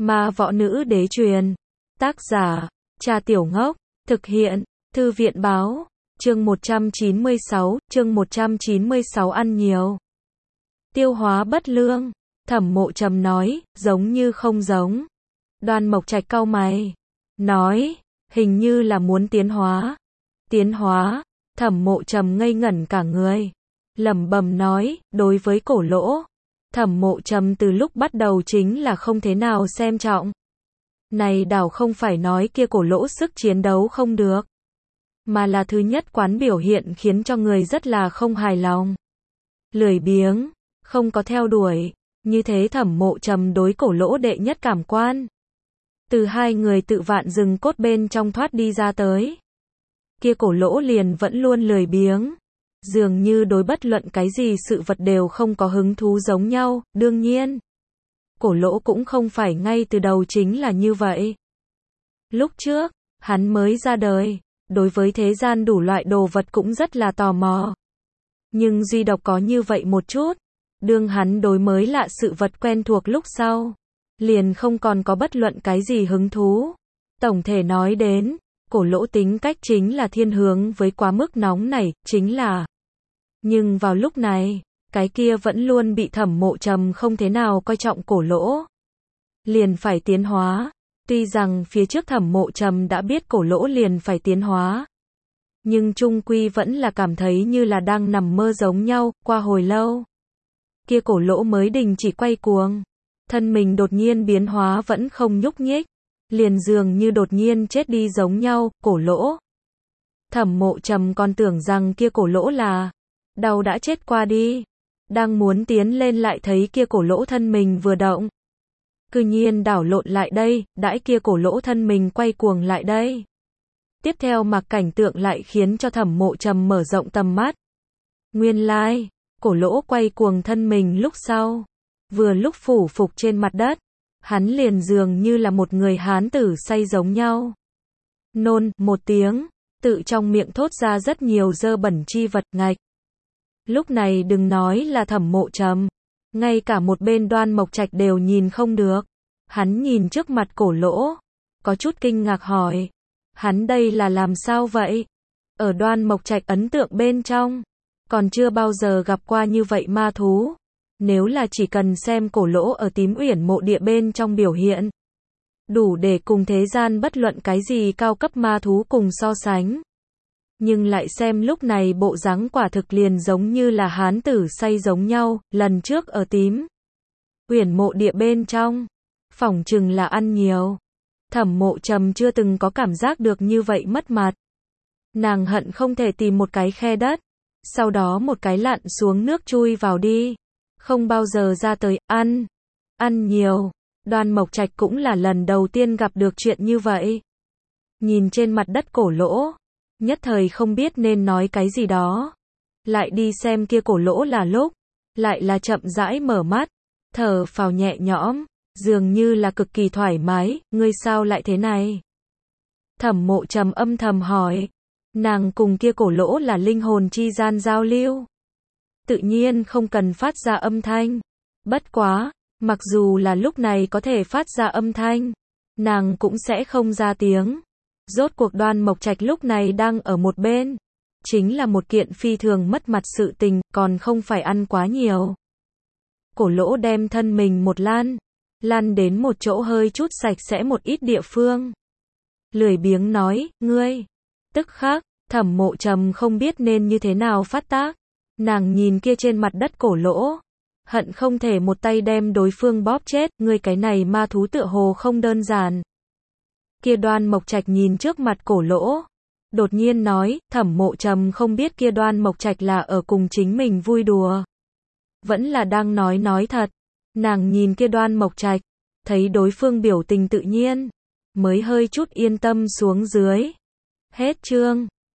Ma võ nữ đế truyền. Tác giả, Trà Tiểu Ngốc. Thực hiện, Thư viện báo. Chương 196 ăn nhiều. Tiêu hóa bất lương. Thẩm Mộ Trầm nói, giống như không giống. Đoan Mộc Trạch cau mày. Nói, hình như là muốn tiến hóa. Tiến hóa. Thẩm Mộ Trầm ngây ngẩn cả người. Lẩm bẩm nói, đối với Cổ Lỗ. Thẩm Mộ Trầm từ lúc bắt đầu chính là không thế nào xem trọng. Này đảo không phải nói kia Cổ Lỗ sức chiến đấu không được. Mà là thứ nhất quán biểu hiện khiến cho người rất là không hài lòng. Lười biếng, không có theo đuổi. Như thế Thẩm Mộ Trầm đối Cổ Lỗ đệ nhất cảm quan. Từ hai người tự vạn rừng cốt bên trong thoát đi ra tới. Kia Cổ Lỗ liền vẫn luôn lười biếng. Dường như đối bất luận cái gì sự vật đều không có hứng thú giống nhau, đương nhiên. Cổ Lỗ cũng không phải ngay từ đầu chính là như vậy. Lúc trước, hắn mới ra đời, đối với thế gian đủ loại đồ vật cũng rất là tò mò. Nhưng duy độc có như vậy một chút, đương hắn đối mới lạ sự vật quen thuộc lúc sau, liền không còn có bất luận cái gì hứng thú. Tổng thể nói đến, Cổ Lỗ tính cách chính là thiên hướng với quá mức nóng nảy, chính là. Nhưng vào lúc này, cái kia vẫn luôn bị Thẩm Mộ Trầm không thế nào coi trọng Cổ Lỗ. Liền phải tiến hóa. Tuy rằng phía trước Thẩm Mộ Trầm đã biết Cổ Lỗ liền phải tiến hóa. Nhưng chung quy vẫn là cảm thấy như là đang nằm mơ giống nhau, qua hồi lâu. Kia Cổ Lỗ mới đình chỉ quay cuồng. Thân mình đột nhiên biến hóa vẫn không nhúc nhích. Liền dường như đột nhiên chết đi giống nhau, Cổ Lỗ. Thẩm Mộ Trầm còn tưởng rằng kia Cổ Lỗ là đau đã chết qua đi. Đang muốn tiến lên lại thấy kia Cổ Lỗ thân mình vừa động. Cư nhiên đảo lộn lại đây, đãi kia Cổ Lỗ thân mình quay cuồng lại đây. Tiếp theo mặc cảnh tượng lại khiến cho Thẩm Mộ Trầm mở rộng tầm mắt. Nguyên lai, Cổ Lỗ quay cuồng thân mình lúc sau. Vừa lúc phủ phục trên mặt đất. Hắn liền dường như là một người hán tử say giống nhau. Nôn, một tiếng, tự trong miệng thốt ra rất nhiều dơ bẩn chi vật ngạch. Lúc này đừng nói là Thẩm Mộ Trầm, ngay cả một bên Đoan Mộc Trạch đều nhìn không được. Hắn nhìn trước mặt Cổ Lỗ, có chút kinh ngạc hỏi, hắn đây là làm sao vậy? Ở Đoan Mộc Trạch ấn tượng bên trong, còn chưa bao giờ gặp qua như vậy ma thú. Nếu là chỉ cần xem Cổ Lỗ ở Tím Uyển mộ địa bên trong biểu hiện, đủ để cùng thế gian bất luận cái gì cao cấp ma thú cùng so sánh. Nhưng lại xem lúc này bộ dáng quả thực liền giống như là hán tử say giống nhau, lần trước ở Tím Uyển mộ địa bên trong, phỏng chừng là ăn nhiều. Thẩm Mộ Trầm chưa từng có cảm giác được như vậy mất mặt. Nàng hận không thể tìm một cái khe đất, sau đó một cái lặn xuống nước chui vào đi. Không bao giờ ra tới, ăn nhiều. Đoan Mộc Trạch cũng là lần đầu tiên gặp được chuyện như vậy. Nhìn trên mặt đất Cổ Lỗ, nhất thời không biết nên nói cái gì đó. Lại đi xem kia Cổ Lỗ là lúc, lại là chậm rãi mở mắt, thở phào nhẹ nhõm, dường như là cực kỳ thoải mái, ngươi sao lại thế này? Thẩm Mộ Trầm âm thầm hỏi, nàng cùng kia Cổ Lỗ là linh hồn chi gian giao lưu. Tự nhiên không cần phát ra âm thanh. Bất quá, mặc dù là lúc này có thể phát ra âm thanh, nàng cũng sẽ không ra tiếng. Rốt cuộc Đoan Mộc Trạch lúc này đang ở một bên. Chính là một kiện phi thường mất mặt sự tình, còn không phải ăn quá nhiều. Cổ Lỗ đem thân mình một lăn đến một chỗ hơi chút sạch sẽ một ít địa phương. Lười biếng nói, ngươi. Tức khắc, Thẩm Mộ Trầm không biết nên như thế nào phát tác. Nàng nhìn kia trên mặt đất Cổ Lỗ, hận không thể một tay đem đối phương bóp chết, ngươi cái này ma thú tựa hồ không đơn giản. Kia Đoan Mộc Trạch nhìn trước mặt Cổ Lỗ, đột nhiên nói, Thẩm Mộ Trầm không biết kia Đoan Mộc Trạch là ở cùng chính mình vui đùa, vẫn là đang nói thật. Nàng nhìn kia Đoan Mộc Trạch, thấy đối phương biểu tình tự nhiên, mới hơi chút yên tâm xuống dưới. Hết chương.